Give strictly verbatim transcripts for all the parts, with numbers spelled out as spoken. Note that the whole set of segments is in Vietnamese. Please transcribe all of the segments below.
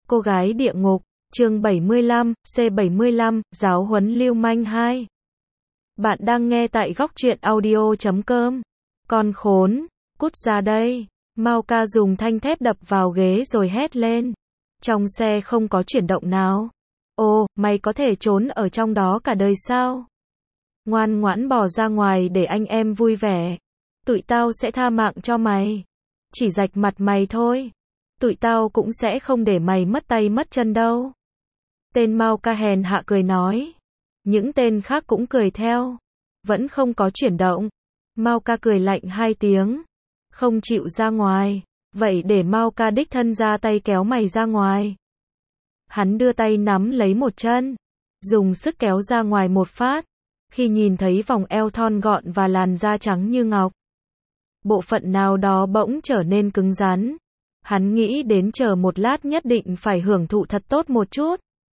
Cô gái địa ngục, chương bảy mươi lăm, C bảy mươi lăm, giáo huấn lưu manh hai. Bạn đang nghe tại góc truyện audio chấm com. Con khốn, cút ra đây. Mao ca dùng thanh thép đập vào ghế rồi hét lên. Trong xe không có chuyển động nào. Ồ, mày có thể trốn ở trong đó cả đời sao? Ngoan ngoãn bỏ ra ngoài để anh em vui vẻ. Tụi tao sẽ tha mạng cho mày. Chỉ rạch mặt mày thôi. Tụi tao cũng sẽ không để mày mất tay mất chân đâu. Tên Mao ca hèn hạ cười nói. Những tên khác cũng cười theo. Vẫn không có chuyển động. Mao ca cười lạnh hai tiếng. Không chịu ra ngoài. Vậy để Mao ca đích thân ra tay kéo mày ra ngoài. Hắn đưa tay nắm lấy một chân. Dùng sức kéo ra ngoài một phát. Khi nhìn thấy vòng eo thon gọn và làn da trắng như ngọc. Bộ phận nào đó bỗng trở nên cứng rắn. Hắn nghĩ đến chờ một lát nhất định phải hưởng thụ thật tốt một chút.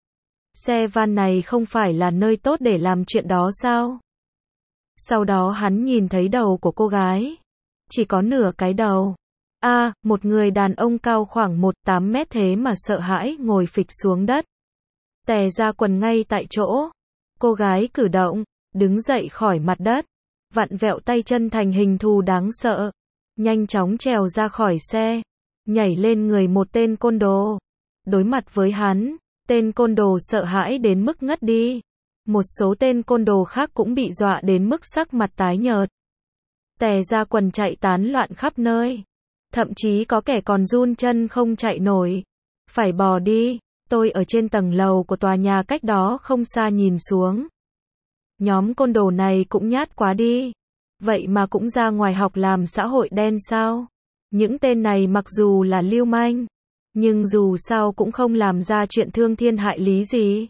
Xe van này không phải là nơi tốt để làm chuyện đó sao? Sau đó hắn nhìn thấy đầu của cô gái. Chỉ có nửa cái đầu. A, à, một người đàn ông cao khoảng một phẩy tám mét thế mà sợ hãi ngồi phịch xuống đất. Tè ra quần ngay tại chỗ. Cô gái cử động, đứng dậy khỏi mặt đất. Vặn vẹo tay chân thành hình thù đáng sợ. Nhanh chóng trèo ra khỏi xe. Nhảy lên người một tên côn đồ. Đối mặt với hắn, tên côn đồ sợ hãi đến mức ngất đi. Một số tên côn đồ khác cũng bị dọa đến mức sắc mặt tái nhợt. Tè ra quần chạy tán loạn khắp nơi. Thậm chí có kẻ còn run chân không chạy nổi. Phải bò đi, tôi ở trên tầng lầu của tòa nhà cách đó không xa nhìn xuống. Nhóm côn đồ này cũng nhát quá đi. Vậy mà cũng ra ngoài học làm xã hội đen sao? Những tên này mặc dù là lưu manh, nhưng dù sao cũng không làm ra chuyện thương thiên hại lý gì.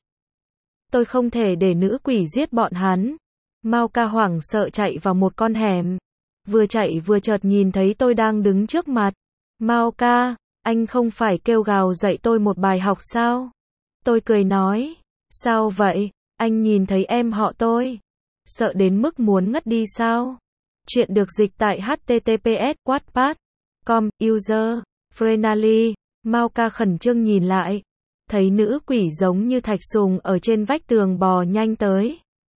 Tôi không thể để nữ quỷ giết bọn hắn. Mao ca hoảng sợ chạy vào một con hẻm. Vừa chạy vừa chợt nhìn thấy tôi đang đứng trước mặt. Mao ca, anh không phải kêu gào dạy tôi một bài học sao? Tôi cười nói. Sao vậy? Anh nhìn thấy em họ tôi. Sợ đến mức muốn ngất đi sao? Chuyện được dịch tại h t t p s wattpad com, user, friendly. Mao ca khẩn trương nhìn lại. Thấy nữ quỷ giống như thạch sùng ở trên vách tường bò nhanh tới.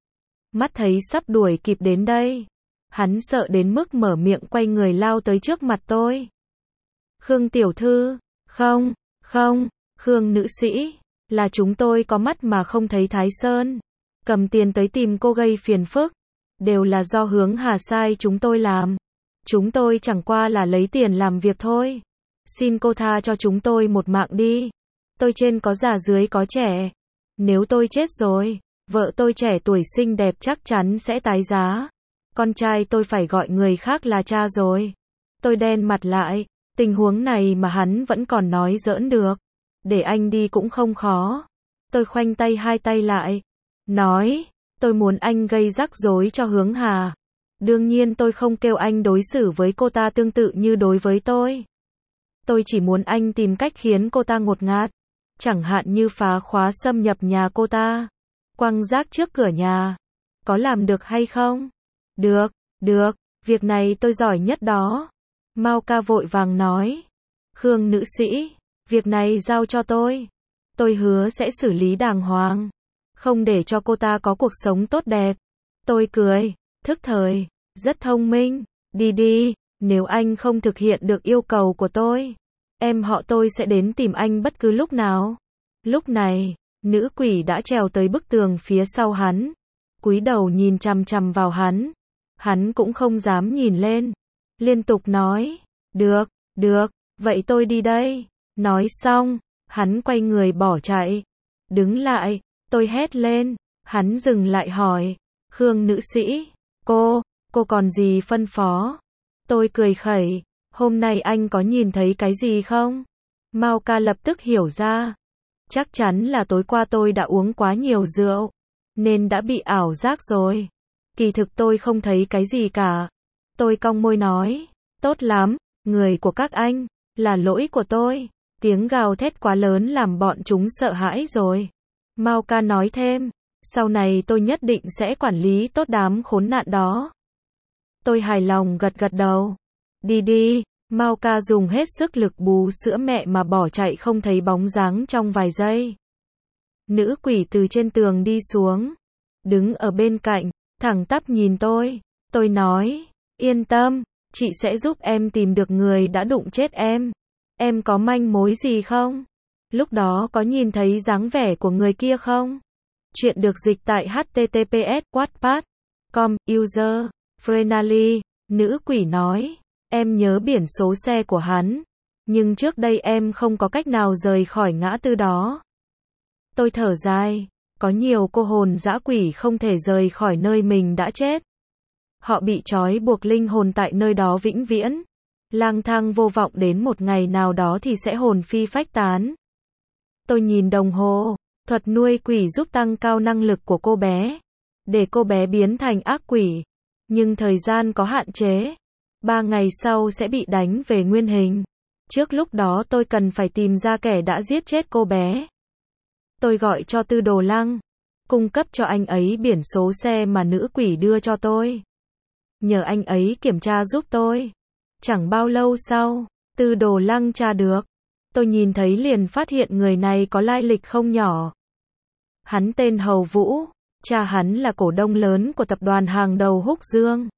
Mắt thấy sắp đuổi kịp đến đây. Hắn sợ đến mức mở miệng quay người lao tới trước mặt tôi. Khương tiểu thư, không, không, Khương nữ sĩ, là chúng tôi có mắt mà không thấy Thái Sơn. Cầm tiền tới tìm cô gây phiền phức. Đều là do Hướng Hà sai chúng tôi làm. Chúng tôi chẳng qua là lấy tiền làm việc thôi. Xin cô tha cho chúng tôi một mạng đi. Tôi trên có già dưới có trẻ. Nếu tôi chết rồi, vợ tôi trẻ tuổi xinh đẹp chắc chắn sẽ tái giá. Con trai tôi phải gọi người khác là cha rồi. Tôi đen mặt lại. Tình huống này mà hắn vẫn còn nói giỡn được. Để anh đi cũng không khó. Tôi khoanh tay hai tay lại. Nói, tôi muốn anh gây rắc rối cho Hướng Hà. Đương nhiên tôi không kêu anh đối xử với cô ta tương tự như đối với tôi. Tôi chỉ muốn anh tìm cách khiến cô ta ngột ngạt. Chẳng hạn như phá khóa xâm nhập nhà cô ta. Quăng rác trước cửa nhà. Có làm được hay không? Được, được, việc này tôi giỏi nhất đó. Mao ca vội vàng nói. Khương nữ sĩ, việc này giao cho tôi. Tôi hứa sẽ xử lý đàng hoàng. Không để cho cô ta có cuộc sống tốt đẹp. Tôi cười, thức thời, rất thông minh. Đi đi, nếu anh không thực hiện được yêu cầu của tôi, em họ tôi sẽ đến tìm anh bất cứ lúc nào. Lúc này, nữ quỷ đã trèo tới bức tường phía sau hắn. Cúi đầu nhìn chằm chằm vào hắn. Hắn cũng không dám nhìn lên. Liên tục nói, được, được, vậy tôi đi đây. Nói xong, hắn quay người bỏ chạy. Đứng lại, tôi hét lên. Hắn dừng lại hỏi, Khương nữ sĩ, cô, cô còn gì phân phó? Tôi cười khẩy, hôm nay anh có nhìn thấy cái gì không? Mao ca lập tức hiểu ra. Chắc chắn là tối qua tôi đã uống quá nhiều rượu, nên đã bị ảo giác rồi. Kỳ thực tôi không thấy cái gì cả. Tôi cong môi nói, tốt lắm, người của các anh, là lỗi của tôi. Tiếng gào thét quá lớn làm bọn chúng sợ hãi rồi. Mao ca nói thêm, sau này tôi nhất định sẽ quản lý tốt đám khốn nạn đó. Tôi hài lòng gật gật đầu. Đi đi, Mao ca dùng hết sức lực bú sữa mẹ mà bỏ chạy không thấy bóng dáng trong vài giây. Nữ quỷ từ trên tường đi xuống, đứng ở bên cạnh, thẳng tắp nhìn tôi. Tôi nói, yên tâm, chị sẽ giúp em tìm được người đã đụng chết em. Em có manh mối gì không? Lúc đó có nhìn thấy dáng vẻ của người kia không? Chuyện được dịch tại h t t p s wattpad chấm com, user, Frenali. Nữ quỷ nói, em nhớ biển số xe của hắn, nhưng trước đây em không có cách nào rời khỏi ngã tư đó. Tôi thở dài, có nhiều cô hồn dã quỷ không thể rời khỏi nơi mình đã chết. Họ bị trói buộc linh hồn tại nơi đó vĩnh viễn. Lang thang vô vọng đến một ngày nào đó thì sẽ hồn phi phách tán. Tôi nhìn đồng hồ, thuật nuôi quỷ giúp tăng cao năng lực của cô bé, để cô bé biến thành ác quỷ. Nhưng thời gian có hạn chế. Ba ngày sau sẽ bị đánh về nguyên hình. Trước lúc đó tôi cần phải tìm ra kẻ đã giết chết cô bé. Tôi gọi cho Tư Đồ Lăng, cung cấp cho anh ấy biển số xe mà nữ quỷ đưa cho tôi. Nhờ anh ấy kiểm tra giúp tôi. Chẳng bao lâu sau, Tư Đồ Lăng tra được. Tôi nhìn thấy liền phát hiện người này có lai lịch không nhỏ. Hắn tên Hầu Vũ, cha hắn là cổ đông lớn của tập đoàn hàng đầu Húc Dương.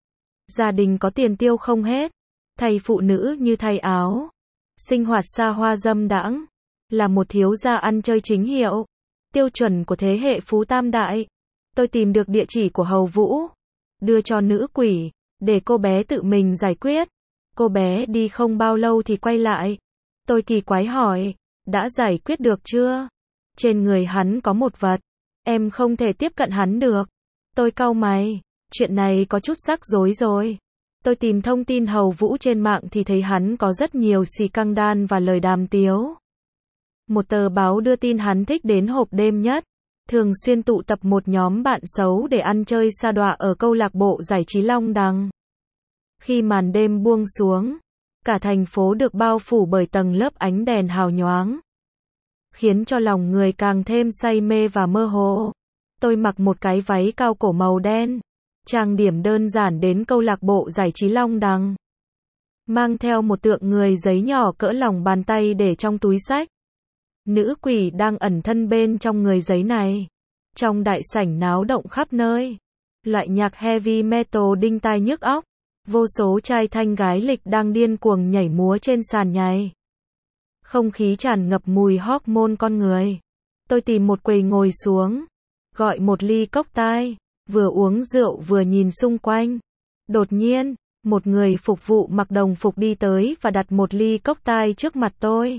Gia đình có tiền tiêu không hết, thay phụ nữ như thay áo. Sinh hoạt xa hoa dâm đãng, là một thiếu gia ăn chơi chính hiệu, tiêu chuẩn của thế hệ phú tam đại. Tôi tìm được địa chỉ của Hầu Vũ, đưa cho nữ quỷ, để cô bé tự mình giải quyết. Cô bé đi không bao lâu thì quay lại. Tôi kỳ quái hỏi, đã giải quyết được chưa? Trên người hắn có một vật, em không thể tiếp cận hắn được. Tôi cau mày, chuyện này có chút rắc rối rồi. Tôi tìm thông tin Hầu Vũ trên mạng thì thấy hắn có rất nhiều xì căng đan và lời đàm tiếu. Một tờ báo đưa tin hắn thích đến hộp đêm nhất, thường xuyên tụ tập một nhóm bạn xấu để ăn chơi sa đọa ở câu lạc bộ giải trí Long Đằng. Khi màn đêm buông xuống, cả thành phố được bao phủ bởi tầng lớp ánh đèn hào nhoáng, khiến cho lòng người càng thêm say mê và mơ hồ. Tôi mặc một cái váy cao cổ màu đen, trang điểm đơn giản đến câu lạc bộ giải trí Long Đằng, mang theo một tượng người giấy nhỏ cỡ lòng bàn tay để trong túi xách. Nữ quỷ đang ẩn thân bên trong người giấy này. Trong đại sảnh náo động khắp nơi, loại nhạc heavy metal đinh tai nhức óc, vô số trai thanh gái lịch đang điên cuồng nhảy múa trên sàn nhảy. Không khí tràn ngập mùi hormone con người. Tôi tìm một quầy ngồi xuống, gọi một ly cocktail, vừa uống rượu vừa nhìn xung quanh. Đột nhiên, một người phục vụ mặc đồng phục đi tới và đặt một ly cocktail trước mặt tôi.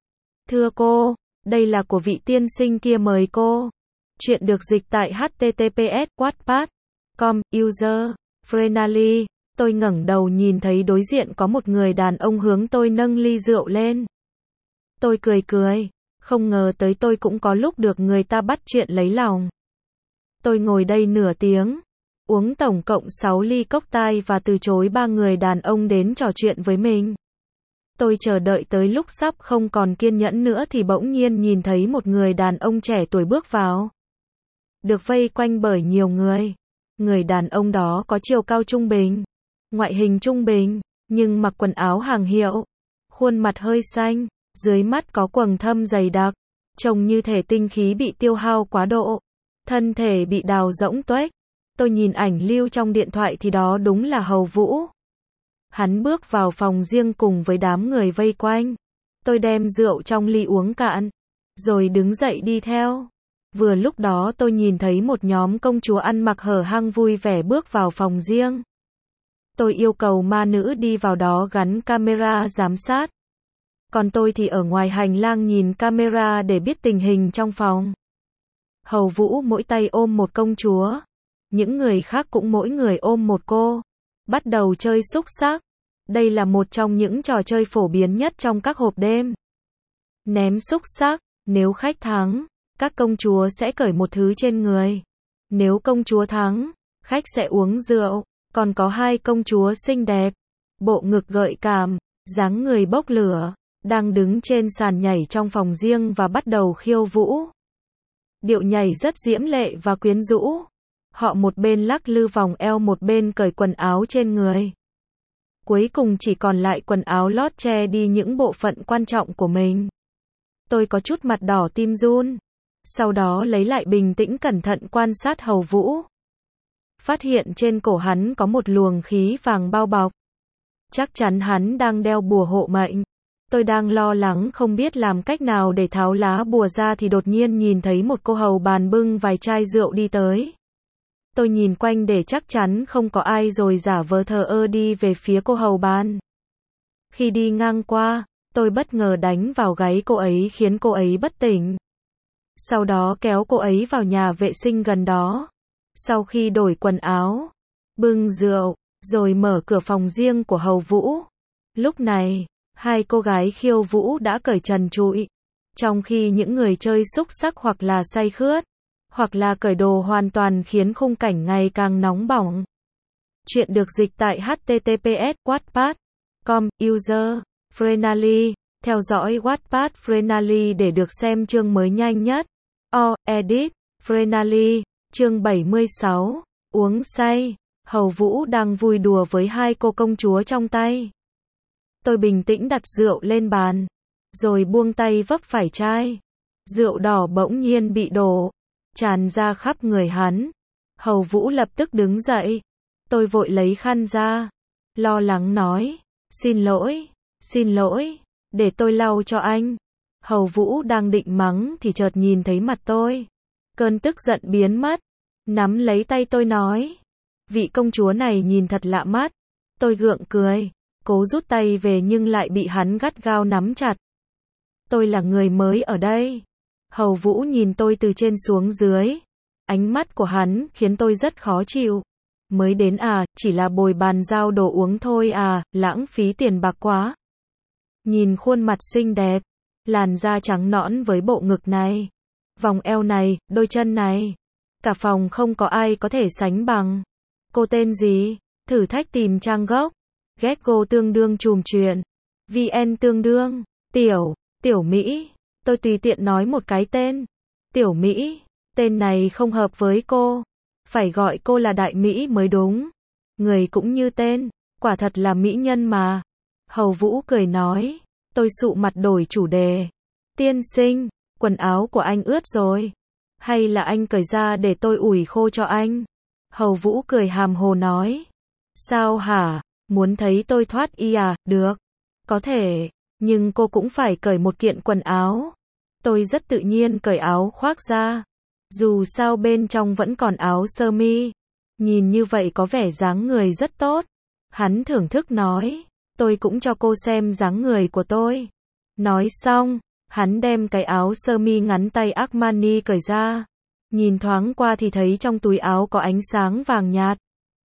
Thưa cô, đây là của vị tiên sinh kia mời cô. Chuyện được dịch tại h t t p s wattpad chấm com, user, Frenali. Tôi ngẩng đầu nhìn thấy đối diện có một người đàn ông hướng tôi nâng ly rượu lên. Tôi cười cười, không ngờ tới tôi cũng có lúc được người ta bắt chuyện lấy lòng. Tôi ngồi đây nửa tiếng, uống tổng cộng sáu ly cocktail và từ chối ba người đàn ông đến trò chuyện với mình. Tôi chờ đợi tới lúc sắp không còn kiên nhẫn nữa thì bỗng nhiên nhìn thấy một người đàn ông trẻ tuổi bước vào. Được vây quanh bởi nhiều người. Người đàn ông đó có chiều cao trung bình, ngoại hình trung bình, nhưng mặc quần áo hàng hiệu, khuôn mặt hơi xanh, dưới mắt có quầng thâm dày đặc, trông như thể tinh khí bị tiêu hao quá độ, thân thể bị đào rỗng tuếch. Tôi nhìn ảnh lưu trong điện thoại thì đó đúng là Hầu Vũ. Hắn bước vào phòng riêng cùng với đám người vây quanh. Tôi đem rượu trong ly uống cạn, rồi đứng dậy đi theo. Vừa lúc đó tôi nhìn thấy một nhóm công chúa ăn mặc hở hang vui vẻ bước vào phòng riêng. Tôi yêu cầu ma nữ đi vào đó gắn camera giám sát. Còn tôi thì ở ngoài hành lang nhìn camera để biết tình hình trong phòng. Hầu Vũ mỗi tay ôm một công chúa. Những người khác cũng mỗi người ôm một cô. Bắt đầu chơi xúc xắc. Đây là một trong những trò chơi phổ biến nhất trong các hộp đêm. Ném xúc xắc, nếu khách thắng, các công chúa sẽ cởi một thứ trên người. Nếu công chúa thắng, khách sẽ uống rượu. Còn có hai công chúa xinh đẹp, bộ ngực gợi cảm, dáng người bốc lửa, đang đứng trên sàn nhảy trong phòng riêng và bắt đầu khiêu vũ. Điệu nhảy rất diễm lệ và quyến rũ. Họ một bên lắc lư vòng eo một bên cởi quần áo trên người. Cuối cùng chỉ còn lại quần áo lót che đi những bộ phận quan trọng của mình. Tôi có chút mặt đỏ tim run. Sau đó lấy lại bình tĩnh cẩn thận quan sát Hầu Vũ. Phát hiện trên cổ hắn có một luồng khí vàng bao bọc. Chắc chắn hắn đang đeo bùa hộ mệnh. Tôi đang lo lắng không biết làm cách nào để tháo lá bùa ra thì đột nhiên nhìn thấy một cô hầu bàn bưng vài chai rượu đi tới. Tôi nhìn quanh để chắc chắn không có ai rồi giả vờ thờ ơ đi về phía cô hầu bàn. Khi đi ngang qua, tôi bất ngờ đánh vào gáy cô ấy khiến cô ấy bất tỉnh. Sau đó kéo cô ấy vào nhà vệ sinh gần đó. Sau khi đổi quần áo, bưng rượu, rồi mở cửa phòng riêng của Hầu Vũ. Lúc này, hai cô gái khiêu vũ đã cởi trần trụi. Trong khi những người chơi xúc xắc hoặc là say khướt, hoặc là cởi đồ hoàn toàn khiến khung cảnh ngày càng nóng bỏng. Chuyện được dịch tại h t t p s wattpad chấm com, user, friendly, theo dõi Wattpad friendly để được xem chương mới nhanh nhất. O, edit, friendly, chương bảy mươi sáu, uống say, Hầu Vũ đang vui đùa với hai cô công chúa trong tay. Tôi bình tĩnh đặt rượu lên bàn, rồi buông tay vấp phải chai. Rượu đỏ bỗng nhiên bị đổ, tràn ra khắp người hắn. Hầu Vũ lập tức đứng dậy. Tôi vội lấy khăn ra, lo lắng nói, xin lỗi, xin lỗi, để tôi lau cho anh. Hầu Vũ đang định mắng thì chợt nhìn thấy mặt tôi. Cơn tức giận biến mất, nắm lấy tay tôi nói, vị công chúa này nhìn thật lạ mắt. Tôi gượng cười, cố rút tay về nhưng lại bị hắn gắt gao nắm chặt. Tôi là người mới ở đây. Hầu Vũ nhìn tôi từ trên xuống dưới. Ánh mắt của hắn khiến tôi rất khó chịu. Mới đến à, chỉ là bồi bàn giao đồ uống thôi à, lãng phí tiền bạc quá. Nhìn khuôn mặt xinh đẹp, làn da trắng nõn với bộ ngực này, vòng eo này, đôi chân này. Cả phòng không có ai có thể sánh bằng. Cô tên gì? Thử thách tìm trang gốc. Getgo tương đương chùm chuyện. vê en tương đương. Tiểu, Tiểu Mỹ. Tôi tùy tiện nói một cái tên. Tiểu Mỹ. Tên này không hợp với cô. Phải gọi cô là Đại Mỹ mới đúng. Người cũng như tên. Quả thật là mỹ nhân mà. Hầu Vũ cười nói. Tôi sụ mặt đổi chủ đề. Tiên sinh, quần áo của anh ướt rồi. Hay là anh cởi ra để tôi ủi khô cho anh? Hầu Vũ cười hàm hồ nói. Sao hả? Muốn thấy tôi thoát y à? Được. Có thể. Nhưng cô cũng phải cởi một kiện quần áo. Tôi rất tự nhiên cởi áo khoác ra. Dù sao bên trong vẫn còn áo sơ mi. Nhìn như vậy có vẻ dáng người rất tốt. Hắn thưởng thức nói. Tôi cũng cho cô xem dáng người của tôi. Nói xong, hắn đem cái áo sơ mi ngắn tay Armani cởi ra. Nhìn thoáng qua thì thấy trong túi áo có ánh sáng vàng nhạt.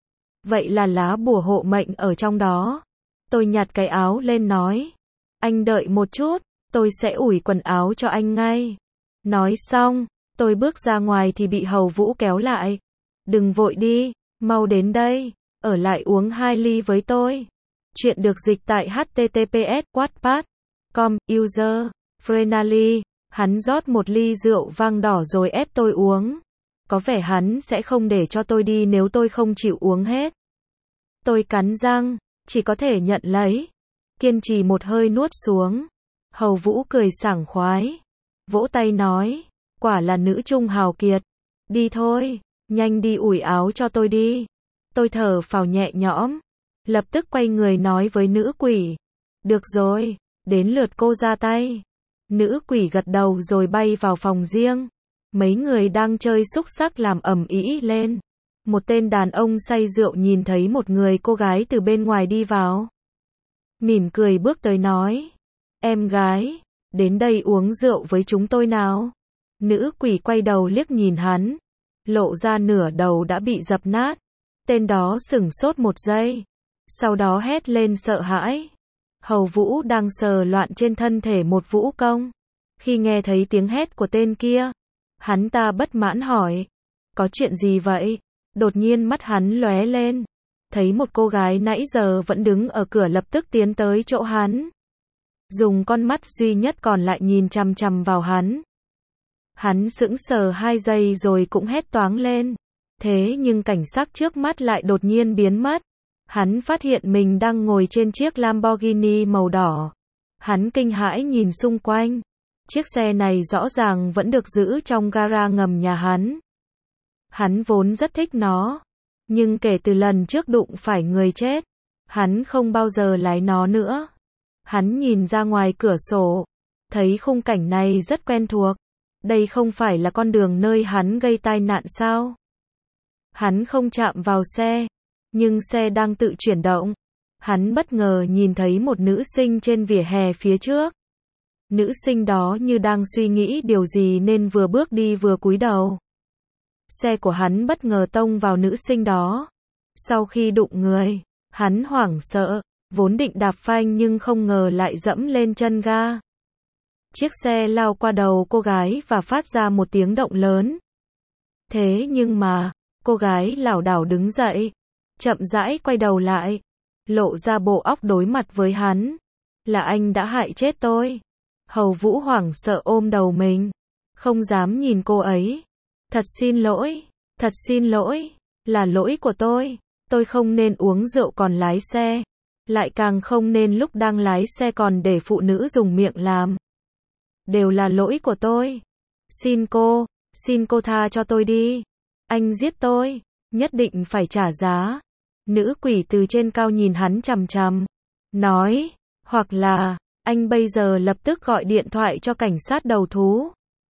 Vậy là lá bùa hộ mệnh ở trong đó. Tôi nhặt cái áo lên nói. Anh đợi một chút, tôi sẽ ủi quần áo cho anh ngay. Nói xong, tôi bước ra ngoài thì bị Hầu Vũ kéo lại. Đừng vội đi, mau đến đây, ở lại uống hai ly với tôi. Chuyện được dịch tại h t t p s wattpad chấm com, user, friendly. Hắn rót một ly rượu vang đỏ rồi ép tôi uống. Có vẻ hắn sẽ không để cho tôi đi nếu tôi không chịu uống hết. Tôi cắn răng, chỉ có thể nhận lấy. Kiên trì một hơi nuốt xuống. Hầu Vũ cười sảng khoái. Vỗ tay nói, quả là nữ trung hào kiệt. Đi thôi, nhanh đi ủi áo cho tôi đi. Tôi thở phào nhẹ nhõm. Lập tức quay người nói với nữ quỷ. Được rồi, đến lượt cô ra tay. Nữ quỷ gật đầu rồi bay vào phòng riêng. Mấy người đang chơi xúc xắc làm ầm ĩ lên. Một tên đàn ông say rượu nhìn thấy một người cô gái từ bên ngoài đi vào. Mỉm cười bước tới nói. Em gái, đến đây uống rượu với chúng tôi nào. Nữ quỷ quay đầu liếc nhìn hắn. Lộ ra nửa đầu đã bị dập nát. Tên đó sửng sốt một giây. Sau đó hét lên sợ hãi. Hầu Vũ đang sờ loạn trên thân thể một vũ công. Khi nghe thấy tiếng hét của tên kia, hắn ta bất mãn hỏi. Có chuyện gì vậy? Đột nhiên mắt hắn lóe lên. Thấy một cô gái nãy giờ vẫn đứng ở cửa lập tức tiến tới chỗ hắn. Dùng con mắt duy nhất còn lại nhìn chằm chằm vào hắn. Hắn sững sờ hai giây rồi cũng hét toáng lên. Thế nhưng cảnh sắc trước mắt lại đột nhiên biến mất. Hắn phát hiện mình đang ngồi trên chiếc Lamborghini màu đỏ. Hắn kinh hãi nhìn xung quanh. Chiếc xe này rõ ràng vẫn được giữ trong gara ngầm nhà hắn. Hắn vốn rất thích nó. Nhưng kể từ lần trước đụng phải người chết, hắn không bao giờ lái nó nữa. Hắn nhìn ra ngoài cửa sổ, thấy khung cảnh này rất quen thuộc. Đây không phải là con đường nơi hắn gây tai nạn sao? Hắn không chạm vào xe, nhưng xe đang tự chuyển động. Hắn bất ngờ nhìn thấy một nữ sinh trên vỉa hè phía trước. Nữ sinh đó như đang suy nghĩ điều gì nên vừa bước đi vừa cúi đầu. Xe của hắn bất ngờ tông vào nữ sinh đó. Sau khi đụng người, hắn hoảng sợ, vốn định đạp phanh nhưng không ngờ lại dẫm lên chân ga. Chiếc xe lao qua đầu cô gái và phát ra một tiếng động lớn. Thế nhưng mà, cô gái lảo đảo đứng dậy, chậm rãi quay đầu lại, lộ ra bộ óc đối mặt với hắn. Là anh đã hại chết tôi. Hầu Vũ hoảng sợ ôm đầu mình, không dám nhìn cô ấy. Thật xin lỗi, thật xin lỗi, là lỗi của tôi. Tôi không nên uống rượu còn lái xe, lại càng không nên lúc đang lái xe còn để phụ nữ dùng miệng làm. Đều là lỗi của tôi. Xin cô, xin cô tha cho tôi đi. Anh giết tôi, nhất định phải trả giá. Nữ quỷ từ trên cao nhìn hắn chằm chằm, nói, hoặc là, anh bây giờ lập tức gọi điện thoại cho cảnh sát đầu thú.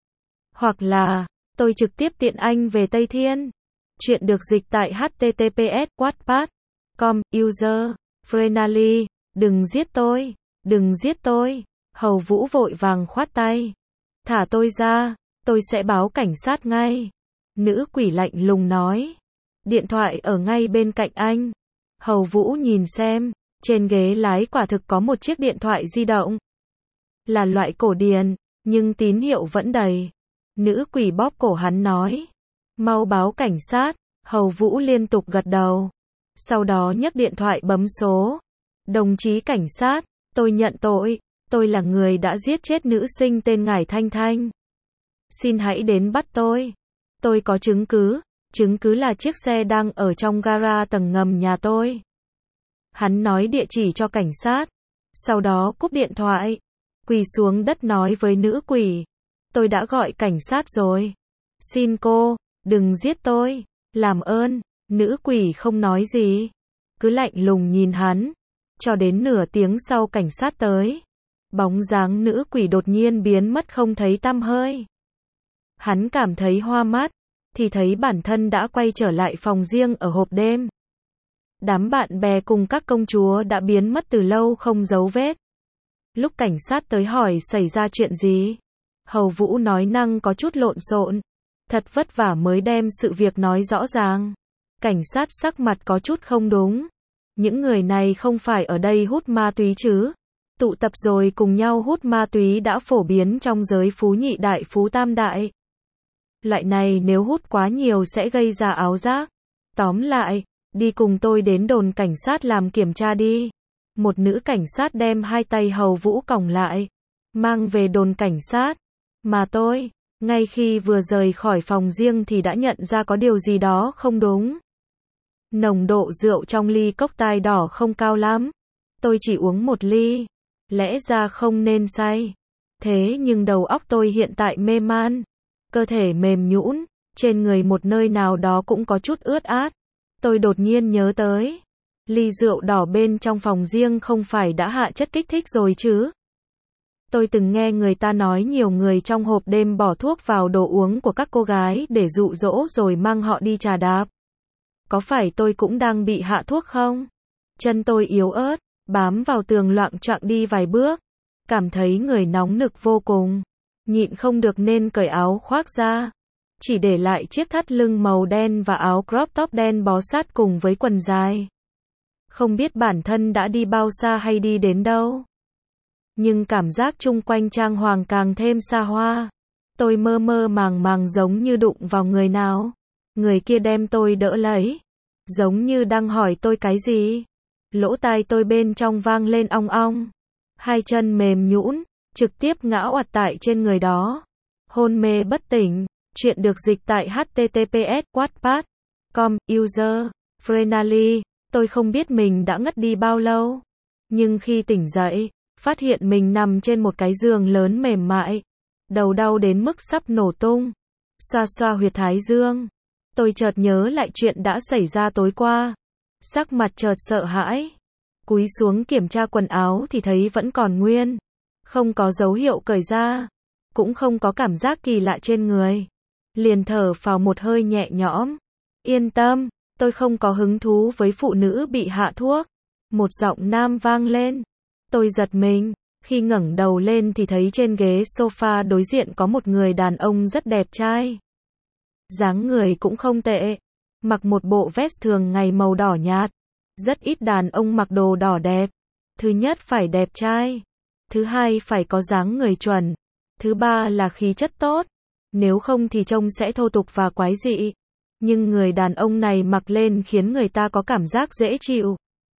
Hoặc là, tôi trực tiếp tiện anh về Tây Thiên. Chuyện được dịch tại h t t p s wattpad chấm com, user, friendly, đừng giết tôi, đừng giết tôi. Hầu Vũ vội vàng khoát tay. Thả tôi ra, tôi sẽ báo cảnh sát ngay. Nữ quỷ lạnh lùng nói. Điện thoại ở ngay bên cạnh anh. Hầu Vũ nhìn xem, trên ghế lái quả thực có một chiếc điện thoại di động. Là loại cổ điển, nhưng tín hiệu vẫn đầy. Nữ quỷ bóp cổ hắn nói. Mau báo cảnh sát. Hầu Vũ liên tục gật đầu. Sau đó nhấc điện thoại bấm số. Đồng chí cảnh sát, tôi nhận tội. Tôi là người đã giết chết nữ sinh tên Ngải Thanh Thanh. Xin hãy đến bắt tôi. Tôi có chứng cứ. Chứng cứ là chiếc xe đang ở trong gara tầng ngầm nhà tôi. Hắn nói địa chỉ cho cảnh sát. Sau đó cúp điện thoại. Quỳ xuống đất nói với nữ quỷ. Tôi đã gọi cảnh sát rồi. Xin cô, đừng giết tôi. Làm ơn. Nữ quỷ không nói gì. Cứ lạnh lùng nhìn hắn. Cho đến nửa tiếng sau cảnh sát tới. Bóng dáng nữ quỷ đột nhiên biến mất không thấy tăm hơi. Hắn cảm thấy hoa mắt, thì thấy bản thân đã quay trở lại phòng riêng ở hộp đêm. Đám bạn bè cùng các công chúa đã biến mất từ lâu không dấu vết. Lúc cảnh sát tới hỏi xảy ra chuyện gì, Hầu Vũ nói năng có chút lộn xộn. Thật vất vả mới đem sự việc nói rõ ràng. Cảnh sát sắc mặt có chút không đúng. Những người này không phải ở đây hút ma túy chứ? Tụ tập rồi cùng nhau hút ma túy đã phổ biến trong giới phú nhị đại phú tam đại. Loại này nếu hút quá nhiều sẽ gây ra ảo giác. Tóm lại, đi cùng tôi đến đồn cảnh sát làm kiểm tra đi. Một nữ cảnh sát đem hai tay Hầu Vũ còng lại, mang về đồn cảnh sát. Mà tôi, ngay khi vừa rời khỏi phòng riêng thì đã nhận ra có điều gì đó không đúng. Nồng độ rượu trong ly cốc tai đỏ không cao lắm. Tôi chỉ uống một ly. Lẽ ra không nên say. Thế nhưng đầu óc tôi hiện tại mê man. Cơ thể mềm nhũn, trên người một nơi nào đó cũng có chút ướt át. Tôi đột nhiên nhớ tới. Ly rượu đỏ bên trong phòng riêng không phải đã hạ chất kích thích rồi chứ? Tôi từng nghe người ta nói nhiều người trong hộp đêm bỏ thuốc vào đồ uống của các cô gái để dụ dỗ rồi mang họ đi trà đạp. Có phải tôi cũng đang bị hạ thuốc không? Chân tôi yếu ớt, bám vào tường loạng choạng đi vài bước. Cảm thấy người nóng nực vô cùng. Nhịn không được nên cởi áo khoác ra. Chỉ để lại chiếc thắt lưng màu đen và áo crop top đen bó sát cùng với quần dài. Không biết bản thân đã đi bao xa hay đi đến đâu. Nhưng cảm giác chung quanh trang hoàng càng thêm xa hoa. Tôi mơ mơ màng màng giống như đụng vào người nào. Người kia đem tôi đỡ lấy. Giống như đang hỏi tôi cái gì. Lỗ tai tôi bên trong vang lên ong ong. Hai chân mềm nhũn, trực tiếp ngã oặt tại trên người đó. Hôn mê bất tỉnh. Chuyện được dịch tại h t t p s wattpad chấm com, user, friendly, Tôi không biết mình đã ngất đi bao lâu. Nhưng khi tỉnh dậy, phát hiện mình nằm trên một cái giường lớn mềm mại. Đầu đau đến mức sắp nổ tung. Xoa xoa huyệt thái dương. Tôi chợt nhớ lại chuyện đã xảy ra tối qua. Sắc mặt chợt sợ hãi. Cúi xuống kiểm tra quần áo thì thấy vẫn còn nguyên. Không có dấu hiệu cởi ra. Cũng không có cảm giác kỳ lạ trên người. Liền thở phào một hơi nhẹ nhõm. Yên tâm, tôi không có hứng thú với phụ nữ bị hạ thuốc. Một giọng nam vang lên. Tôi giật mình. Khi ngẩng đầu lên thì thấy trên ghế sofa đối diện có một người đàn ông rất đẹp trai. Dáng người cũng không tệ. Mặc một bộ vest thường ngày màu đỏ nhạt. Rất ít đàn ông mặc đồ đỏ đẹp. Thứ nhất phải đẹp trai. Thứ hai phải có dáng người chuẩn. Thứ ba là khí chất tốt. Nếu không thì trông sẽ thô tục và quái dị. Nhưng người đàn ông này mặc lên khiến người ta có cảm giác dễ chịu.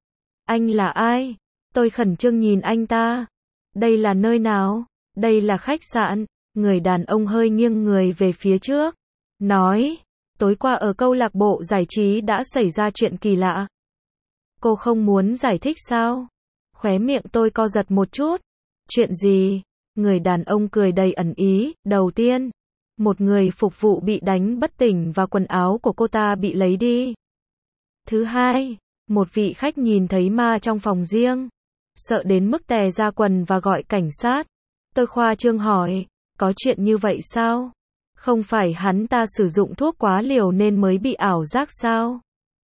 Anh là ai? Tôi khẩn trương nhìn anh ta. Đây là nơi nào? Đây là khách sạn. Người đàn ông hơi nghiêng người về phía trước. Nói, tối qua ở câu lạc bộ giải trí đã xảy ra chuyện kỳ lạ. Cô không muốn giải thích sao? Khóe miệng tôi co giật một chút. Chuyện gì? Người đàn ông cười đầy ẩn ý. Đầu tiên, một người phục vụ bị đánh bất tỉnh và quần áo của cô ta bị lấy đi. Thứ hai, một vị khách nhìn thấy ma trong phòng riêng. Sợ đến mức tè ra quần và gọi cảnh sát. Tôi khoa trương hỏi, có chuyện như vậy sao? Không phải hắn ta sử dụng thuốc quá liều nên mới bị ảo giác sao?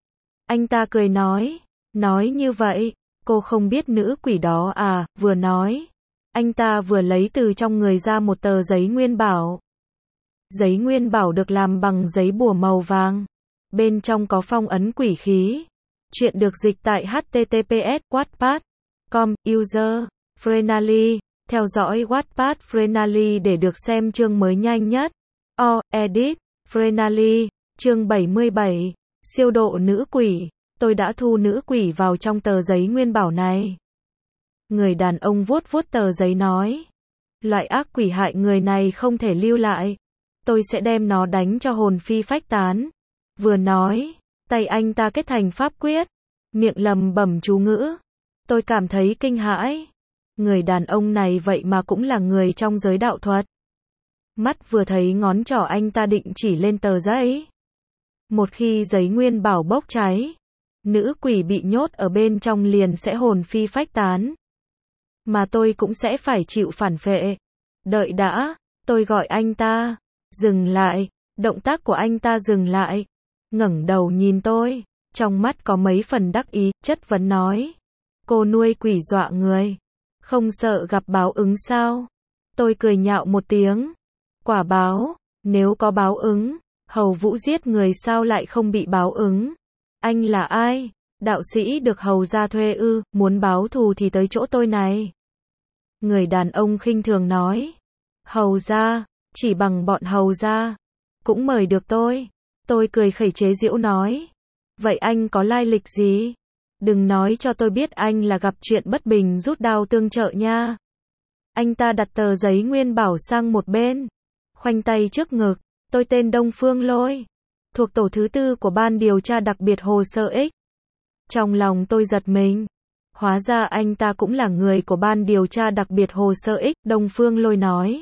Anh ta cười nói, nói như vậy, cô không biết nữ quỷ đó à? Vừa nói, anh ta vừa lấy từ trong người ra một tờ giấy nguyên bảo. Giấy nguyên bảo được làm bằng giấy bùa màu vàng. Bên trong có phong ấn quỷ khí. Chuyện được dịch tại h t t p s wattpad chấm com, user, Frenally. Theo dõi Wattpad Frenally để được xem chương mới nhanh nhất. O, edit, Frenally, chương bảy mươi bảy, siêu độ nữ quỷ. Tôi đã thu nữ quỷ vào trong tờ giấy nguyên bảo này. Người đàn ông vuốt vuốt tờ giấy nói. Loại ác quỷ hại người này không thể lưu lại. Tôi sẽ đem nó đánh cho hồn phi phách tán. Vừa nói, tay anh ta kết thành pháp quyết. Miệng lầm bẩm chú ngữ. Tôi cảm thấy kinh hãi. Người đàn ông này vậy mà cũng là người trong giới đạo thuật. Mắt vừa thấy ngón trỏ anh ta định chỉ lên tờ giấy. Một khi giấy nguyên bảo bốc cháy, nữ quỷ bị nhốt ở bên trong liền sẽ hồn phi phách tán. Mà tôi cũng sẽ phải chịu phản phệ. Đợi đã, tôi gọi anh ta. Dừng lại, động tác của anh ta dừng lại. Ngẩng đầu nhìn tôi, trong mắt có mấy phần đắc ý, chất vấn nói. Cô nuôi quỷ dọa người. Không sợ gặp báo ứng sao? Tôi cười nhạo một tiếng. Quả báo, nếu có báo ứng, Hầu Vũ giết người sao lại không bị báo ứng? Anh là ai? Đạo sĩ được Hầu gia thuê ư? Muốn báo thù thì tới chỗ tôi này. Người đàn ông khinh thường nói. Hầu gia, chỉ bằng bọn Hầu gia cũng mời được tôi. Tôi cười khẩy chế giễu nói. Vậy anh có lai lịch gì? Đừng nói cho tôi biết anh là gặp chuyện bất bình rút đao tương trợ nha. Anh ta đặt tờ giấy nguyên bảo sang một bên. Khoanh tay trước ngực. Tôi tên Đông Phương Lôi. Thuộc tổ thứ tư của ban điều tra đặc biệt hồ sơ X. Trong lòng tôi giật mình. Hóa ra anh ta cũng là người của ban điều tra đặc biệt hồ sơ X. Đông Phương Lôi nói.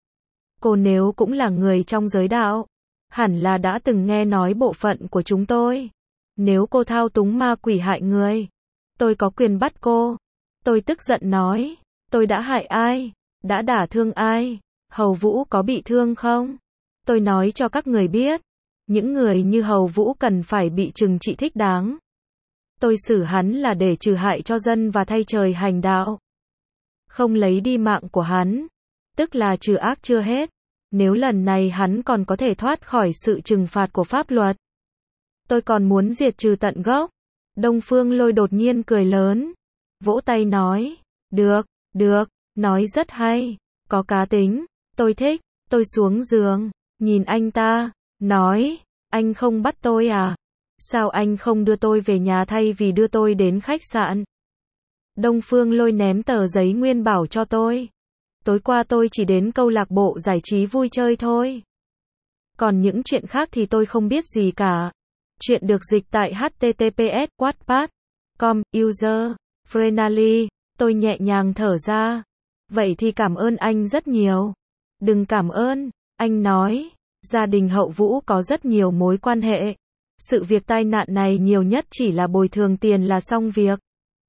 Cô nếu cũng là người trong giới đạo, hẳn là đã từng nghe nói bộ phận của chúng tôi. Nếu cô thao túng ma quỷ hại người, tôi có quyền bắt cô. Tôi tức giận nói. Tôi đã hại ai? Đã đả thương ai? Hầu Vũ có bị thương không? Tôi nói cho các người biết. Những người như Hầu Vũ cần phải bị trừng trị thích đáng. Tôi xử hắn là để trừ hại cho dân và thay trời hành đạo. Không lấy đi mạng của hắn. Tức là trừ ác chưa hết. Nếu lần này hắn còn có thể thoát khỏi sự trừng phạt của pháp luật, tôi còn muốn diệt trừ tận gốc. Đông Phương Lôi đột nhiên cười lớn. Vỗ tay nói. Được, được, nói rất hay. Có cá tính. Tôi thích. Tôi xuống giường. Nhìn anh ta. Nói. Anh không bắt tôi à? Sao anh không đưa tôi về nhà thay vì đưa tôi đến khách sạn? Đông Phương Lôi ném tờ giấy nguyên bảo cho tôi. Tối qua tôi chỉ đến câu lạc bộ giải trí vui chơi thôi. Còn những chuyện khác thì tôi không biết gì cả. Chuyện được dịch tại h t t p s wattpad chấm com, user friendly, tôi nhẹ nhàng thở ra. Vậy thì cảm ơn anh rất nhiều. Đừng cảm ơn, anh nói. Gia đình Hậu Vũ có rất nhiều mối quan hệ. Sự việc tai nạn này nhiều nhất chỉ là bồi thường tiền là xong việc.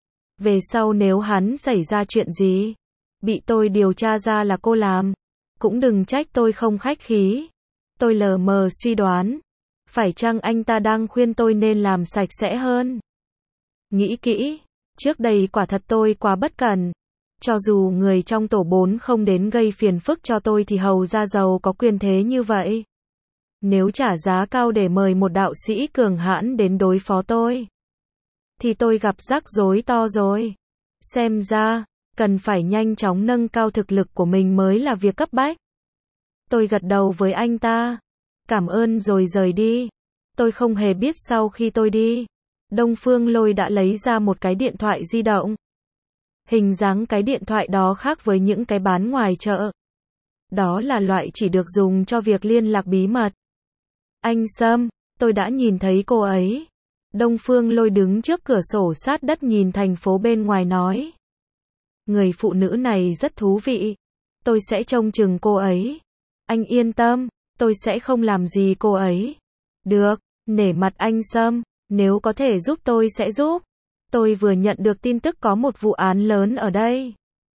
Về sau nếu hắn xảy ra chuyện gì, bị tôi điều tra ra là cô làm, cũng đừng trách tôi không khách khí. Tôi lờ mờ suy đoán, phải chăng anh ta đang khuyên tôi nên làm sạch sẽ hơn? Nghĩ kỹ, trước đây quả thật tôi quá bất cẩn. Cho dù người trong tổ bốn không đến gây phiền phức cho tôi thì hầu ra giàu có quyền thế như vậy. Nếu trả giá cao để mời một đạo sĩ cường hãn đến đối phó tôi, thì tôi gặp rắc rối to rồi. Xem ra, cần phải nhanh chóng nâng cao thực lực của mình mới là việc cấp bách. Tôi gật đầu với anh ta. Cảm ơn rồi rời đi. Tôi không hề biết sau khi tôi đi, Đông Phương Lôi đã lấy ra một cái điện thoại di động. Hình dáng cái điện thoại đó khác với những cái bán ngoài chợ. Đó là loại chỉ được dùng cho việc liên lạc bí mật. Anh Sâm, tôi đã nhìn thấy cô ấy. Đông Phương Lôi đứng trước cửa sổ sát đất nhìn thành phố bên ngoài nói. Người phụ nữ này rất thú vị. Tôi sẽ trông chừng cô ấy. Anh yên tâm, tôi sẽ không làm gì cô ấy. Được, nể mặt anh Sâm, nếu có thể giúp tôi sẽ giúp. Tôi vừa nhận được tin tức có một vụ án lớn ở đây,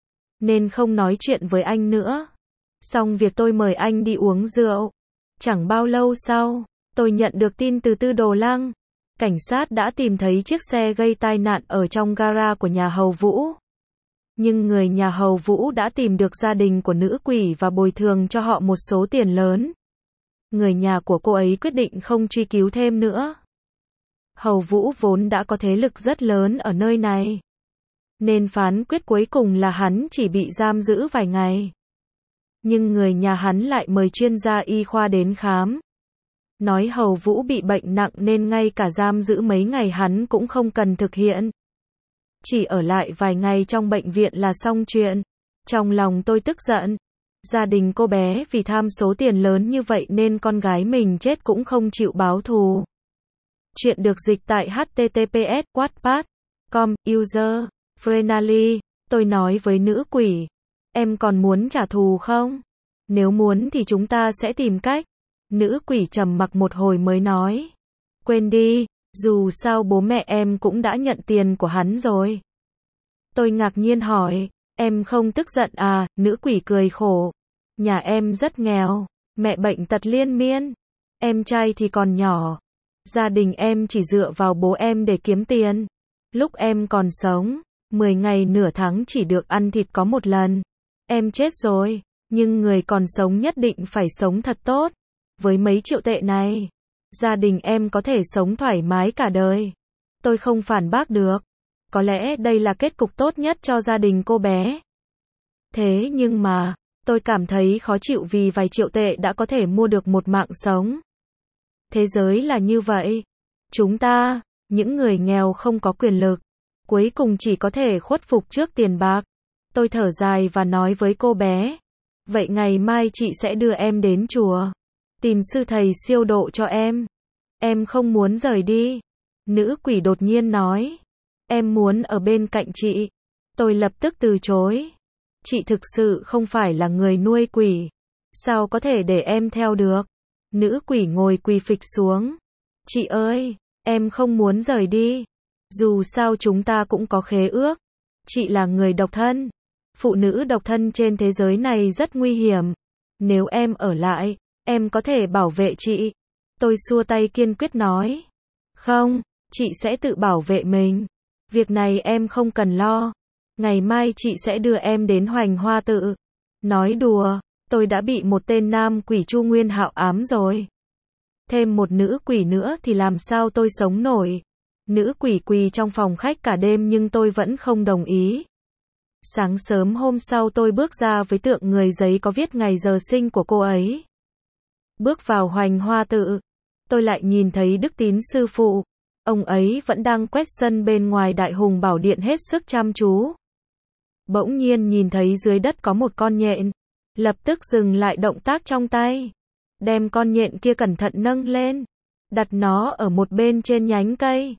nên không nói chuyện với anh nữa. Xong việc tôi mời anh đi uống rượu. Chẳng bao lâu sau, tôi nhận được tin từ Tư Đồ Lăng. Cảnh sát đã tìm thấy chiếc xe gây tai nạn ở trong gara của nhà Hầu Vũ. Nhưng người nhà Hầu Vũ đã tìm được gia đình của nữ quỷ và bồi thường cho họ một số tiền lớn. Người nhà của cô ấy quyết định không truy cứu thêm nữa. Hầu Vũ vốn đã có thế lực rất lớn ở nơi này, nên phán quyết cuối cùng là hắn chỉ bị giam giữ vài ngày. Nhưng người nhà hắn lại mời chuyên gia y khoa đến khám. Nói Hầu Vũ bị bệnh nặng nên ngay cả giam giữ mấy ngày hắn cũng không cần thực hiện. Chỉ ở lại vài ngày trong bệnh viện là xong chuyện. Trong lòng tôi tức giận. Gia đình cô bé vì tham số tiền lớn như vậy nên con gái mình chết cũng không chịu báo thù. Chuyện được dịch tại h t t p s wattpad chấm com, user friendly. Tôi nói với nữ quỷ. Em còn muốn trả thù không? Nếu muốn thì chúng ta sẽ tìm cách. Nữ quỷ trầm mặc một hồi mới nói. Quên đi, dù sao bố mẹ em cũng đã nhận tiền của hắn rồi. Tôi ngạc nhiên hỏi. Em không tức giận à? Nữ quỷ cười khổ. Nhà em rất nghèo, mẹ bệnh tật liên miên. Em trai thì còn nhỏ. Gia đình em chỉ dựa vào bố em để kiếm tiền. Lúc em còn sống, mười ngày nửa tháng chỉ được ăn thịt có một lần. Em chết rồi, nhưng người còn sống nhất định phải sống thật tốt. Với mấy triệu tệ này, gia đình em có thể sống thoải mái cả đời. Tôi không phản bác được. Có lẽ đây là kết cục tốt nhất cho gia đình cô bé. Thế nhưng mà, tôi cảm thấy khó chịu vì vài triệu tệ đã có thể mua được một mạng sống. Thế giới là như vậy. Chúng ta, những người nghèo không có quyền lực, cuối cùng chỉ có thể khuất phục trước tiền bạc. Tôi thở dài và nói với cô bé. Vậy ngày mai chị sẽ đưa em đến chùa, tìm sư thầy siêu độ cho em. Em không muốn rời đi. Nữ quỷ đột nhiên nói. Em muốn ở bên cạnh chị. Tôi lập tức từ chối. Chị thực sự không phải là người nuôi quỷ. Sao có thể để em theo được? Nữ quỷ ngồi quỳ phịch xuống. Chị ơi, em không muốn rời đi. Dù sao chúng ta cũng có khế ước. Chị là người độc thân. Phụ nữ độc thân trên thế giới này rất nguy hiểm. Nếu em ở lại, em có thể bảo vệ chị. Tôi xua tay kiên quyết nói. Không, chị sẽ tự bảo vệ mình. Việc này em không cần lo. Ngày mai chị sẽ đưa em đến Hoành Hoa Tự. Nói đùa, tôi đã bị một tên nam quỷ Chu Nguyên Hạo ám rồi. Thêm một nữ quỷ nữa thì làm sao tôi sống nổi. Nữ quỷ quỳ trong phòng khách cả đêm nhưng tôi vẫn không đồng ý. Sáng sớm hôm sau tôi bước ra với tượng người giấy có viết ngày giờ sinh của cô ấy. Bước vào Hoành Hoa Tự, tôi lại nhìn thấy Đức Tín sư phụ. Ông ấy vẫn đang quét sân bên ngoài Đại Hùng Bảo Điện hết sức chăm chú. Bỗng nhiên nhìn thấy dưới đất có một con nhện. Lập tức dừng lại động tác trong tay. Đem con nhện kia cẩn thận nâng lên. Đặt nó ở một bên trên nhánh cây.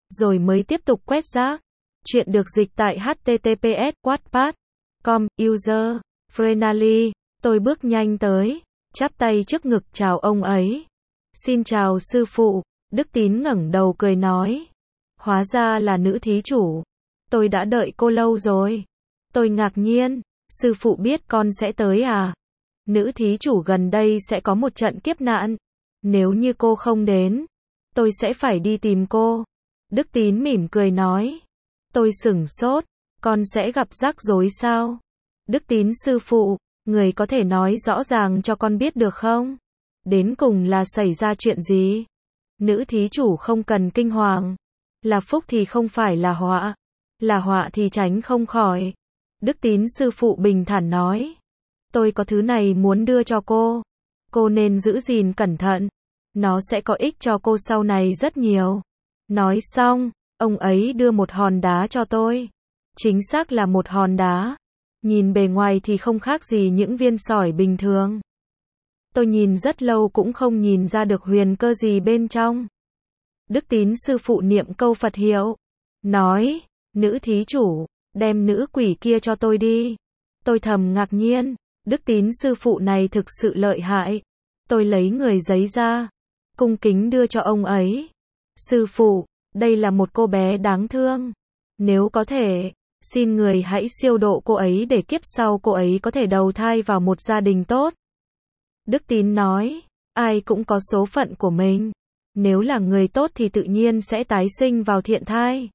rồi mới tiếp tục quét rác. Chuyện được dịch tại h t t p s wattpad chấm com, user friendly. Tôi bước nhanh tới, chắp tay trước ngực chào ông ấy. Xin chào sư phụ. Đức Tín ngẩng đầu cười nói. Hóa ra là nữ thí chủ. Tôi đã đợi cô lâu rồi. Tôi ngạc nhiên. Sư phụ biết con sẽ tới à? Nữ thí chủ gần đây sẽ có một trận kiếp nạn. Nếu như cô không đến, tôi sẽ phải đi tìm cô. Đức Tín mỉm cười nói. Tôi sửng sốt. Con sẽ gặp rắc rối sao? Đức Tín sư phụ, người có thể nói rõ ràng cho con biết được không? Đến cùng là xảy ra chuyện gì? Nữ thí chủ không cần kinh hoàng. Là phúc thì không phải là họa. Là họa thì tránh không khỏi. Đức Tín sư phụ bình thản nói. Tôi có thứ này muốn đưa cho cô. Cô nên giữ gìn cẩn thận. Nó sẽ có ích cho cô sau này rất nhiều. Nói xong, ông ấy đưa một hòn đá cho tôi. Chính xác là một hòn đá. Nhìn bề ngoài thì không khác gì những viên sỏi bình thường. Tôi nhìn rất lâu cũng không nhìn ra được huyền cơ gì bên trong. Đức Tín sư phụ niệm câu Phật hiệu. Nói, nữ thí chủ, đem nữ quỷ kia cho tôi đi. Tôi thầm ngạc nhiên, Đức Tín sư phụ này thực sự lợi hại. Tôi lấy người giấy ra, cung kính đưa cho ông ấy. Sư phụ, đây là một cô bé đáng thương. Nếu có thể, xin người hãy siêu độ cô ấy để kiếp sau cô ấy có thể đầu thai vào một gia đình tốt. Đức Tín nói, ai cũng có số phận của mình. Nếu là người tốt thì tự nhiên sẽ tái sinh vào thiện thai.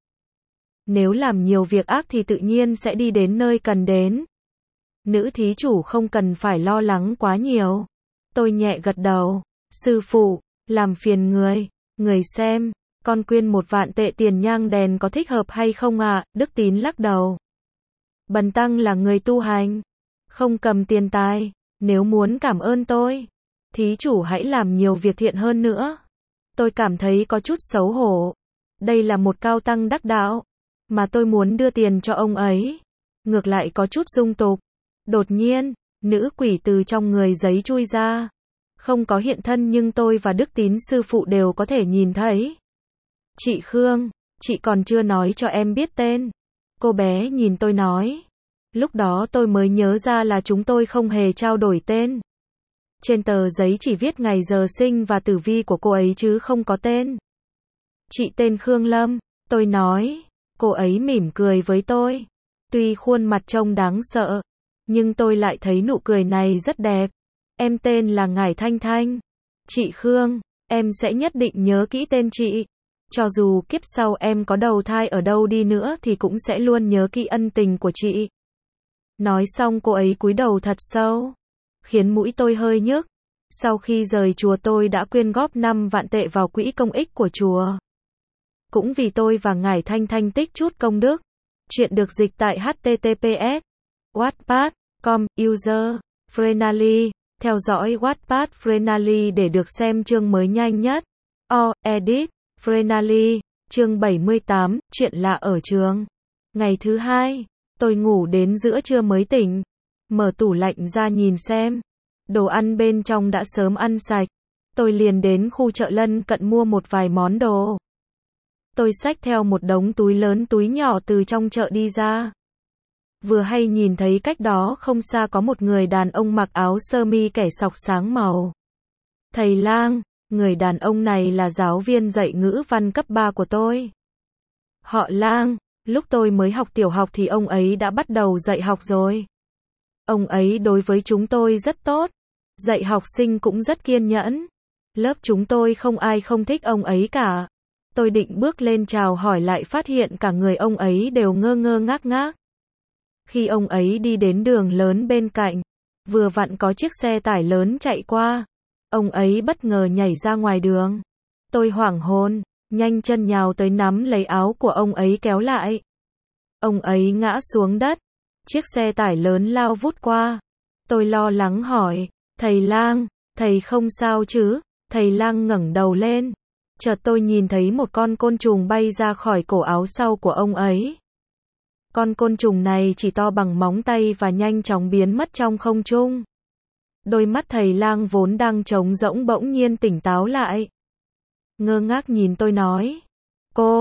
Nếu làm nhiều việc ác thì tự nhiên sẽ đi đến nơi cần đến. Nữ thí chủ không cần phải lo lắng quá nhiều. Tôi nhẹ gật đầu. Sư phụ, làm phiền người. Người xem, con quyên một vạn tệ tiền nhang đèn có thích hợp hay không ạ? À? Đức Tín lắc đầu. Bần tăng là người tu hành, không cầm tiền tài. Nếu muốn cảm ơn tôi, thí chủ hãy làm nhiều việc thiện hơn nữa. Tôi cảm thấy có chút xấu hổ. Đây là một cao tăng đắc đạo, mà tôi muốn đưa tiền cho ông ấy. Ngược lại có chút dung tục. Đột nhiên, nữ quỷ từ trong người giấy chui ra. Không có hiện thân nhưng tôi và Đức Tín sư phụ đều có thể nhìn thấy. Chị Khương, chị còn chưa nói cho em biết tên. Cô bé nhìn tôi nói. Lúc đó tôi mới nhớ ra là chúng tôi không hề trao đổi tên. Trên tờ giấy chỉ viết ngày giờ sinh và tử vi của cô ấy chứ không có tên. Chị tên Khương Lâm, tôi nói. Cô ấy mỉm cười với tôi. Tuy khuôn mặt trông đáng sợ, nhưng tôi lại thấy nụ cười này rất đẹp. Em tên là Ngải Thanh Thanh. Chị Khương, em sẽ nhất định nhớ kỹ tên chị. Cho dù kiếp sau em có đầu thai ở đâu đi nữa thì cũng sẽ luôn nhớ kỹ ân tình của chị. Nói xong cô ấy cúi đầu thật sâu, khiến mũi tôi hơi nhức. Sau khi rời chùa tôi đã quyên góp năm vạn tệ vào quỹ công ích của chùa. Cũng vì tôi và Ngải Thanh Thanh tích chút công đức. Chuyện được dịch tại h t t p s wattpad chấm com, user friendly. Theo dõi Wattpad friendly để được xem chương mới nhanh nhất. O, edit, friendly, chương bảy mươi tám, chuyện lạ ở trường. Ngày thứ hai, tôi ngủ đến giữa trưa mới tỉnh. Mở tủ lạnh ra nhìn xem. Đồ ăn bên trong đã sớm ăn sạch. Tôi liền đến khu chợ lân cận mua một vài món đồ. Tôi xách theo một đống túi lớn túi nhỏ từ trong chợ đi ra. Vừa hay nhìn thấy cách đó không xa có một người đàn ông mặc áo sơ mi kẻ sọc sáng màu. Thầy Lang, người đàn ông này là giáo viên dạy ngữ văn cấp ba của tôi. Họ Lang, lúc tôi mới học tiểu học thì ông ấy đã bắt đầu dạy học rồi. Ông ấy đối với chúng tôi rất tốt, dạy học sinh cũng rất kiên nhẫn. Lớp chúng tôi không ai không thích ông ấy cả. Tôi định bước lên chào hỏi lại phát hiện cả người ông ấy đều ngơ ngơ ngác ngác. Khi ông ấy đi đến đường lớn bên cạnh, vừa vặn có chiếc xe tải lớn chạy qua. Ông ấy bất ngờ nhảy ra ngoài đường. Tôi hoảng hồn, nhanh chân nhào tới nắm lấy áo của ông ấy kéo lại. Ông ấy ngã xuống đất. Chiếc xe tải lớn lao vút qua. Tôi lo lắng hỏi, thầy Lang, thầy không sao chứ? Thầy Lang ngẩng đầu lên. Chợt tôi nhìn thấy một con côn trùng bay ra khỏi cổ áo sau của ông ấy. Con côn trùng này chỉ to bằng móng tay và nhanh chóng biến mất trong không trung. Đôi mắt thầy Lang vốn đang trống rỗng bỗng nhiên tỉnh táo lại. Ngơ ngác nhìn tôi nói, cô,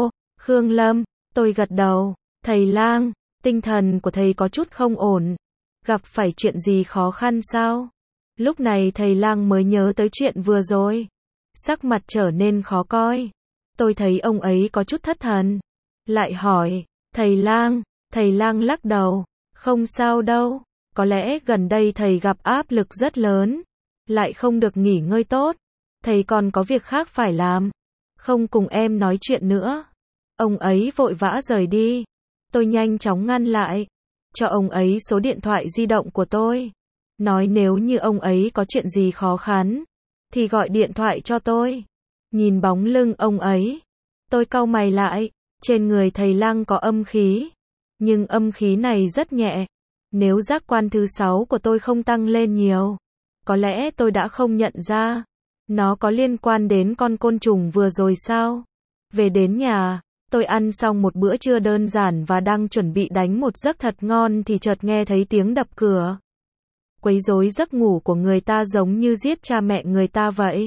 Khương Lâm, tôi gật đầu. Thầy lang, tinh thần của thầy có chút không ổn. Gặp phải chuyện gì khó khăn sao? Lúc này thầy lang mới nhớ tới chuyện vừa rồi. Sắc mặt trở nên khó coi. Tôi thấy ông ấy có chút thất thần. Lại hỏi, thầy lang, thầy lang lắc đầu. Không sao đâu, có lẽ gần đây thầy gặp áp lực rất lớn. Lại không được nghỉ ngơi tốt. Thầy còn có việc khác phải làm. Không cùng em nói chuyện nữa. Ông ấy vội vã rời đi. Tôi nhanh chóng ngăn lại. Cho ông ấy số điện thoại di động của tôi. Nói nếu như ông ấy có chuyện gì khó khăn, thì gọi điện thoại cho tôi. Nhìn bóng lưng ông ấy, tôi cau mày lại. Trên người thầy lang có âm khí. Nhưng âm khí này rất nhẹ. Nếu giác quan thứ sáu của tôi không tăng lên nhiều, có lẽ tôi đã không nhận ra. Nó có liên quan đến con côn trùng vừa rồi sao? Về đến nhà, tôi ăn xong một bữa trưa đơn giản và đang chuẩn bị đánh một giấc thật ngon thì chợt nghe thấy tiếng đập cửa. Quấy rối giấc ngủ của người ta giống như giết cha mẹ người ta vậy.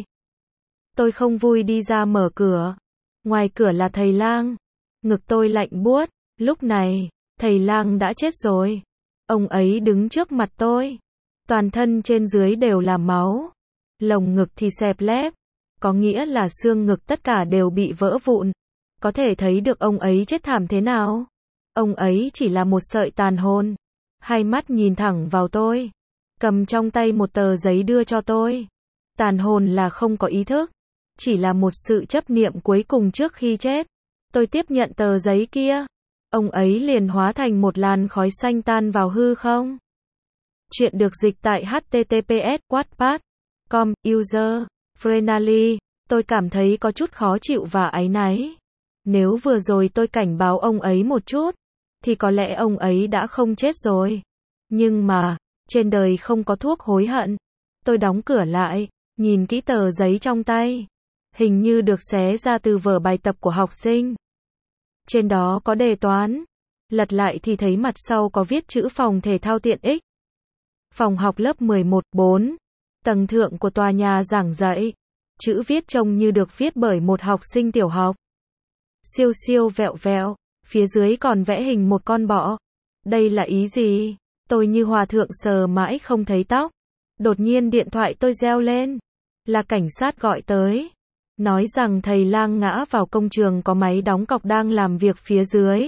Tôi không vui đi ra mở cửa. Ngoài cửa là thầy lang. Ngực tôi lạnh buốt. Lúc này, thầy lang đã chết rồi. Ông ấy đứng trước mặt tôi. Toàn thân trên dưới đều là máu. Lồng ngực thì xẹp lép. Có nghĩa là xương ngực tất cả đều bị vỡ vụn. Có thể thấy được ông ấy chết thảm thế nào. Ông ấy chỉ là một sợi tàn hồn. Hai mắt nhìn thẳng vào tôi. Cầm trong tay một tờ giấy đưa cho tôi. Tàn hồn là không có ý thức. Chỉ là một sự chấp niệm cuối cùng trước khi chết. Tôi tiếp nhận tờ giấy kia. Ông ấy liền hóa thành một làn khói xanh tan vào hư không. Chuyện được dịch tại h t t p s wattpad chấm com, user, friendly. Tôi cảm thấy có chút khó chịu và áy náy. Nếu vừa rồi tôi cảnh báo ông ấy một chút, thì có lẽ ông ấy đã không chết rồi. Nhưng mà, trên đời không có thuốc hối hận. Tôi đóng cửa lại, nhìn kỹ tờ giấy trong tay. Hình như được xé ra từ vở bài tập của học sinh. Trên đó có đề toán. Lật lại thì thấy mặt sau có viết chữ phòng thể thao tiện ích. Phòng học lớp mười một, bốn. Tầng thượng của tòa nhà giảng dạy. Chữ viết trông như được viết bởi một học sinh tiểu học. Siêu siêu vẹo vẹo. Phía dưới còn vẽ hình một con bọ. Đây là ý gì? Tôi như hòa thượng sờ mãi không thấy tóc. Đột nhiên điện thoại tôi reo lên. Là cảnh sát gọi tới. Nói rằng thầy lang ngã vào công trường có máy đóng cọc đang làm việc phía dưới.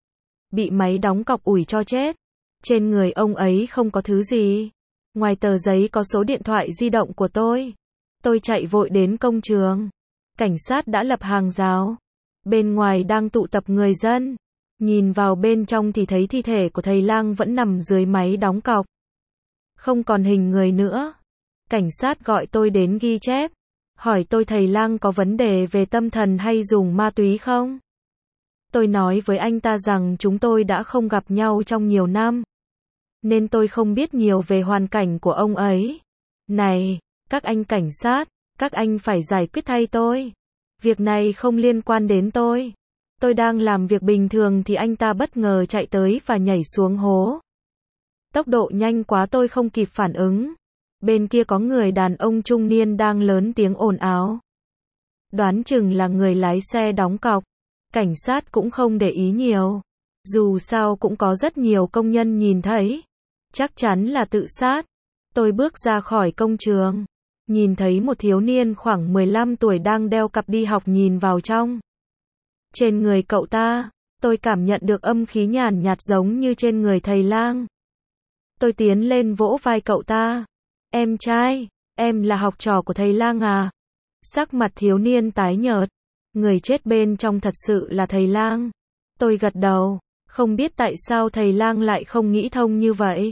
Bị máy đóng cọc ủi cho chết. Trên người ông ấy không có thứ gì. Ngoài tờ giấy có số điện thoại di động của tôi. Tôi chạy vội đến công trường. Cảnh sát đã lập hàng rào. Bên ngoài đang tụ tập người dân. Nhìn vào bên trong thì thấy thi thể của thầy lang vẫn nằm dưới máy đóng cọc. Không còn hình người nữa. Cảnh sát gọi tôi đến ghi chép. Hỏi tôi thầy lang có vấn đề về tâm thần hay dùng ma túy không? Tôi nói với anh ta rằng chúng tôi đã không gặp nhau trong nhiều năm. Nên tôi không biết nhiều về hoàn cảnh của ông ấy. Này, các anh cảnh sát, các anh phải giải quyết thay tôi. Việc này không liên quan đến tôi. Tôi đang làm việc bình thường thì anh ta bất ngờ chạy tới và nhảy xuống hố. Tốc độ nhanh quá tôi không kịp phản ứng. Bên kia có người đàn ông trung niên đang lớn tiếng ồn ào. Đoán chừng là người lái xe đóng cọc. Cảnh sát cũng không để ý nhiều. Dù sao cũng có rất nhiều công nhân nhìn thấy. Chắc chắn là tự sát. Tôi bước ra khỏi công trường. Nhìn thấy một thiếu niên khoảng mười lăm tuổi đang đeo cặp đi học nhìn vào trong. Trên người cậu ta, tôi cảm nhận được âm khí nhàn nhạt giống như trên người thầy lang. Tôi tiến lên vỗ vai cậu ta. Em trai, em là học trò của thầy lang à? Sắc mặt thiếu niên tái nhợt. Người chết bên trong thật sự là thầy lang. Tôi gật đầu. Không biết tại sao thầy lang lại không nghĩ thông như vậy.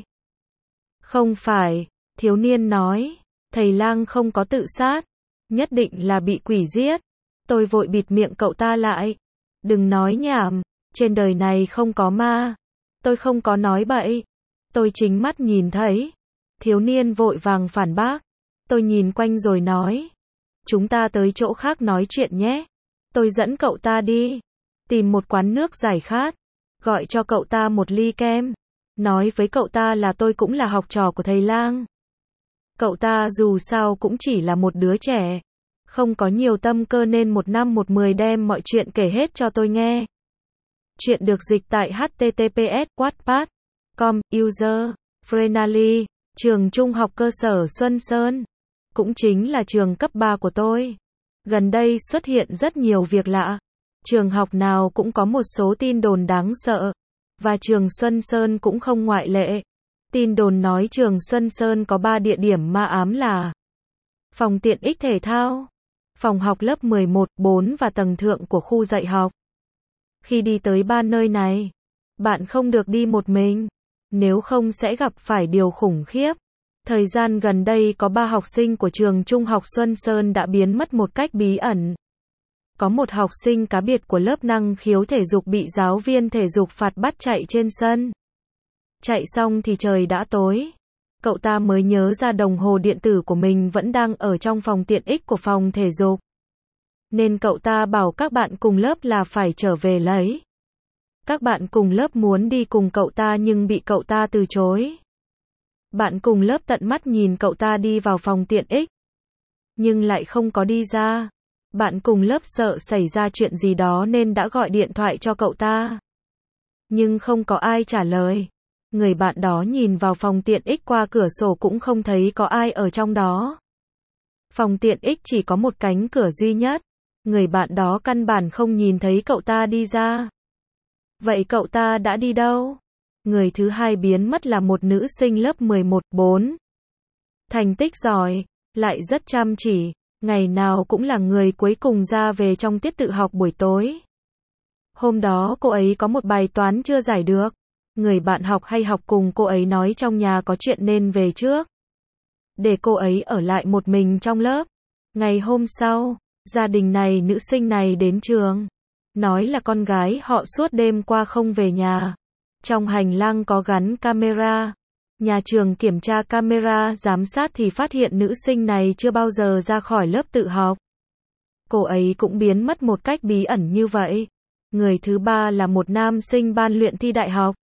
Không phải, thiếu niên nói. Thầy lang không có tự sát. Nhất định là bị quỷ giết. Tôi vội bịt miệng cậu ta lại. Đừng nói nhảm. Trên đời này không có ma. Tôi không có nói bậy. Tôi chính mắt nhìn thấy. Thiếu niên vội vàng phản bác. Tôi nhìn quanh rồi nói. Chúng ta tới chỗ khác nói chuyện nhé. Tôi dẫn cậu ta đi. Tìm một quán nước giải khát. Gọi cho cậu ta một ly kem. Nói với cậu ta là tôi cũng là học trò của thầy lang. Cậu ta dù sao cũng chỉ là một đứa trẻ. Không có nhiều tâm cơ nên một năm một mười đem mọi chuyện kể hết cho tôi nghe. Chuyện được dịch tại h t t p s wattpad chấm com, user, friendly, trường trung học cơ sở Xuân Sơn. Cũng chính là trường cấp ba của tôi. Gần đây xuất hiện rất nhiều việc lạ. Trường học nào cũng có một số tin đồn đáng sợ. Và trường Xuân Sơn cũng không ngoại lệ. Tin đồn nói trường Xuân Sơn có ba địa điểm ma ám là phòng tiện ích thể thao, phòng học lớp mười một, bốn và tầng thượng của khu dạy học. Khi đi tới ba nơi này, bạn không được đi một mình, nếu không sẽ gặp phải điều khủng khiếp. Thời gian gần đây có ba học sinh của trường Trung học Xuân Sơn đã biến mất một cách bí ẩn. Có một học sinh cá biệt của lớp năng khiếu thể dục bị giáo viên thể dục phạt bắt chạy trên sân. Chạy xong thì trời đã tối. Cậu ta mới nhớ ra đồng hồ điện tử của mình vẫn đang ở trong phòng tiện ích của phòng thể dục. Nên cậu ta bảo các bạn cùng lớp là phải trở về lấy. Các bạn cùng lớp muốn đi cùng cậu ta nhưng bị cậu ta từ chối. Bạn cùng lớp tận mắt nhìn cậu ta đi vào phòng tiện ích, nhưng lại không có đi ra. Bạn cùng lớp sợ xảy ra chuyện gì đó nên đã gọi điện thoại cho cậu ta. Nhưng không có ai trả lời. Người bạn đó nhìn vào phòng tiện ích qua cửa sổ cũng không thấy có ai ở trong đó. Phòng tiện ích chỉ có một cánh cửa duy nhất. Người bạn đó căn bản không nhìn thấy cậu ta đi ra. Vậy cậu ta đã đi đâu? Người thứ hai biến mất là một nữ sinh lớp mười một, bốn. Thành tích giỏi, lại rất chăm chỉ, ngày nào cũng là người cuối cùng ra về trong tiết tự học buổi tối. Hôm đó cô ấy có một bài toán chưa giải được. Người bạn học hay học cùng cô ấy nói trong nhà có chuyện nên về trước, để cô ấy ở lại một mình trong lớp. Ngày hôm sau, gia đình này nữ sinh này đến trường, nói là con gái họ suốt đêm qua không về nhà. Trong hành lang có gắn camera. Nhà trường kiểm tra camera giám sát thì phát hiện nữ sinh này chưa bao giờ ra khỏi lớp tự học. Cô ấy cũng biến mất một cách bí ẩn như vậy. Người thứ ba là một nam sinh ban luyện thi đại học.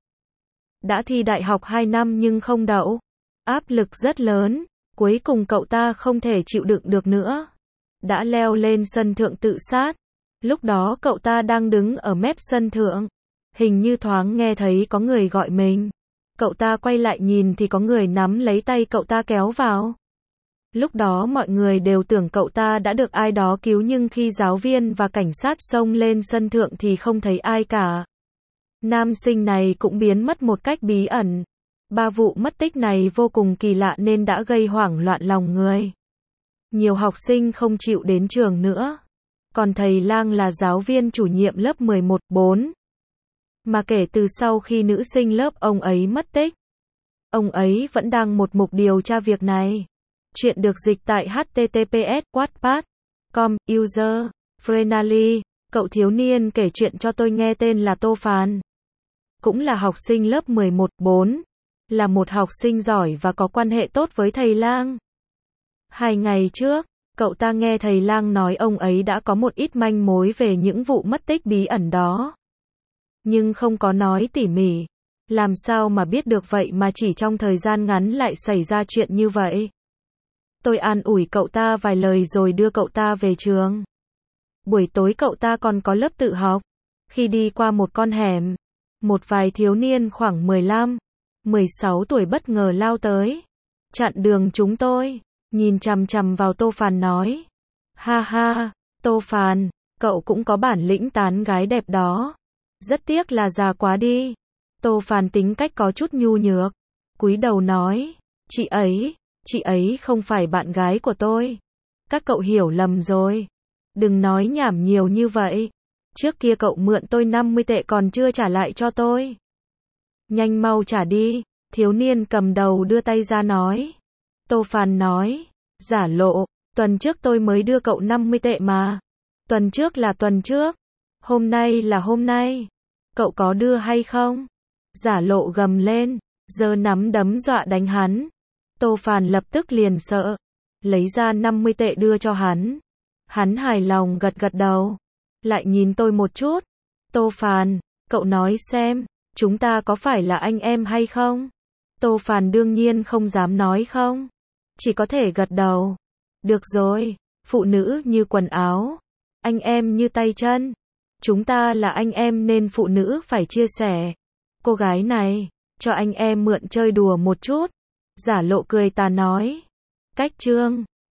Đã thi đại học hai năm nhưng không đậu. Áp lực rất lớn. Cuối cùng cậu ta không thể chịu đựng được nữa. Đã leo lên sân thượng tự sát. Lúc đó cậu ta đang đứng ở mép sân thượng. Hình như thoáng nghe thấy có người gọi mình. Cậu ta quay lại nhìn thì có người nắm lấy tay cậu ta kéo vào. Lúc đó mọi người đều tưởng cậu ta đã được ai đó cứu nhưng khi giáo viên và cảnh sát xông lên sân thượng thì không thấy ai cả. Nam sinh này cũng biến mất một cách bí ẩn. Ba vụ mất tích này vô cùng kỳ lạ nên đã gây hoảng loạn lòng người. Nhiều học sinh không chịu đến trường nữa. Còn thầy lang là giáo viên chủ nhiệm lớp mười một, bốn. Mà kể từ sau khi nữ sinh lớp ông ấy mất tích, ông ấy vẫn đang một mục điều tra việc này. Chuyện được dịch tại h t t p s wattpad chấm com, user, friendly, cậu thiếu niên kể chuyện cho tôi nghe tên là Tô Phàn. Cũng là học sinh lớp mười một, bốn. Là một học sinh giỏi và có quan hệ tốt với thầy lang. Hai ngày trước, cậu ta nghe thầy lang nói ông ấy đã có một ít manh mối về những vụ mất tích bí ẩn đó. Nhưng không có nói tỉ mỉ. Làm sao mà biết được vậy mà chỉ trong thời gian ngắn lại xảy ra chuyện như vậy. Tôi an ủi cậu ta vài lời rồi đưa cậu ta về trường. Buổi tối cậu ta còn có lớp tự học. Khi đi qua một con hẻm, một vài thiếu niên khoảng mười lăm, mười sáu tuổi bất ngờ lao tới, chặn đường chúng tôi, nhìn chằm chằm vào Tô Phàn nói. Ha ha, Tô Phàn, cậu cũng có bản lĩnh tán gái đẹp đó. Rất tiếc là già quá đi. Tô Phàn tính cách có chút nhu nhược, cúi đầu nói, chị ấy, chị ấy không phải bạn gái của tôi. Các cậu hiểu lầm rồi. Đừng nói nhảm nhiều như vậy. Trước kia cậu mượn tôi năm mươi tệ còn chưa trả lại cho tôi. Nhanh mau trả đi. Thiếu niên cầm đầu đưa tay ra nói. Tô Phàn nói, giả lộ, tuần trước tôi mới đưa cậu năm mươi tệ mà. Tuần trước là tuần trước. Hôm nay là hôm nay. Cậu có đưa hay không? Giả lộ gầm lên, giơ nắm đấm dọa đánh hắn. Tô Phàn lập tức liền sợ, lấy ra năm mươi tệ đưa cho hắn. Hắn hài lòng gật gật đầu, lại nhìn tôi một chút. Tô Phàn, cậu nói xem, chúng ta có phải là anh em hay không? Tô Phàn đương nhiên không dám nói không, chỉ có thể gật đầu. Được rồi, Phụ nữ như quần áo, anh em như tay chân. Chúng ta là anh em nên phụ nữ phải chia sẻ. Cô gái này, cho anh em mượn chơi đùa một chút. Giả Lộ cười tà nói. Cách chương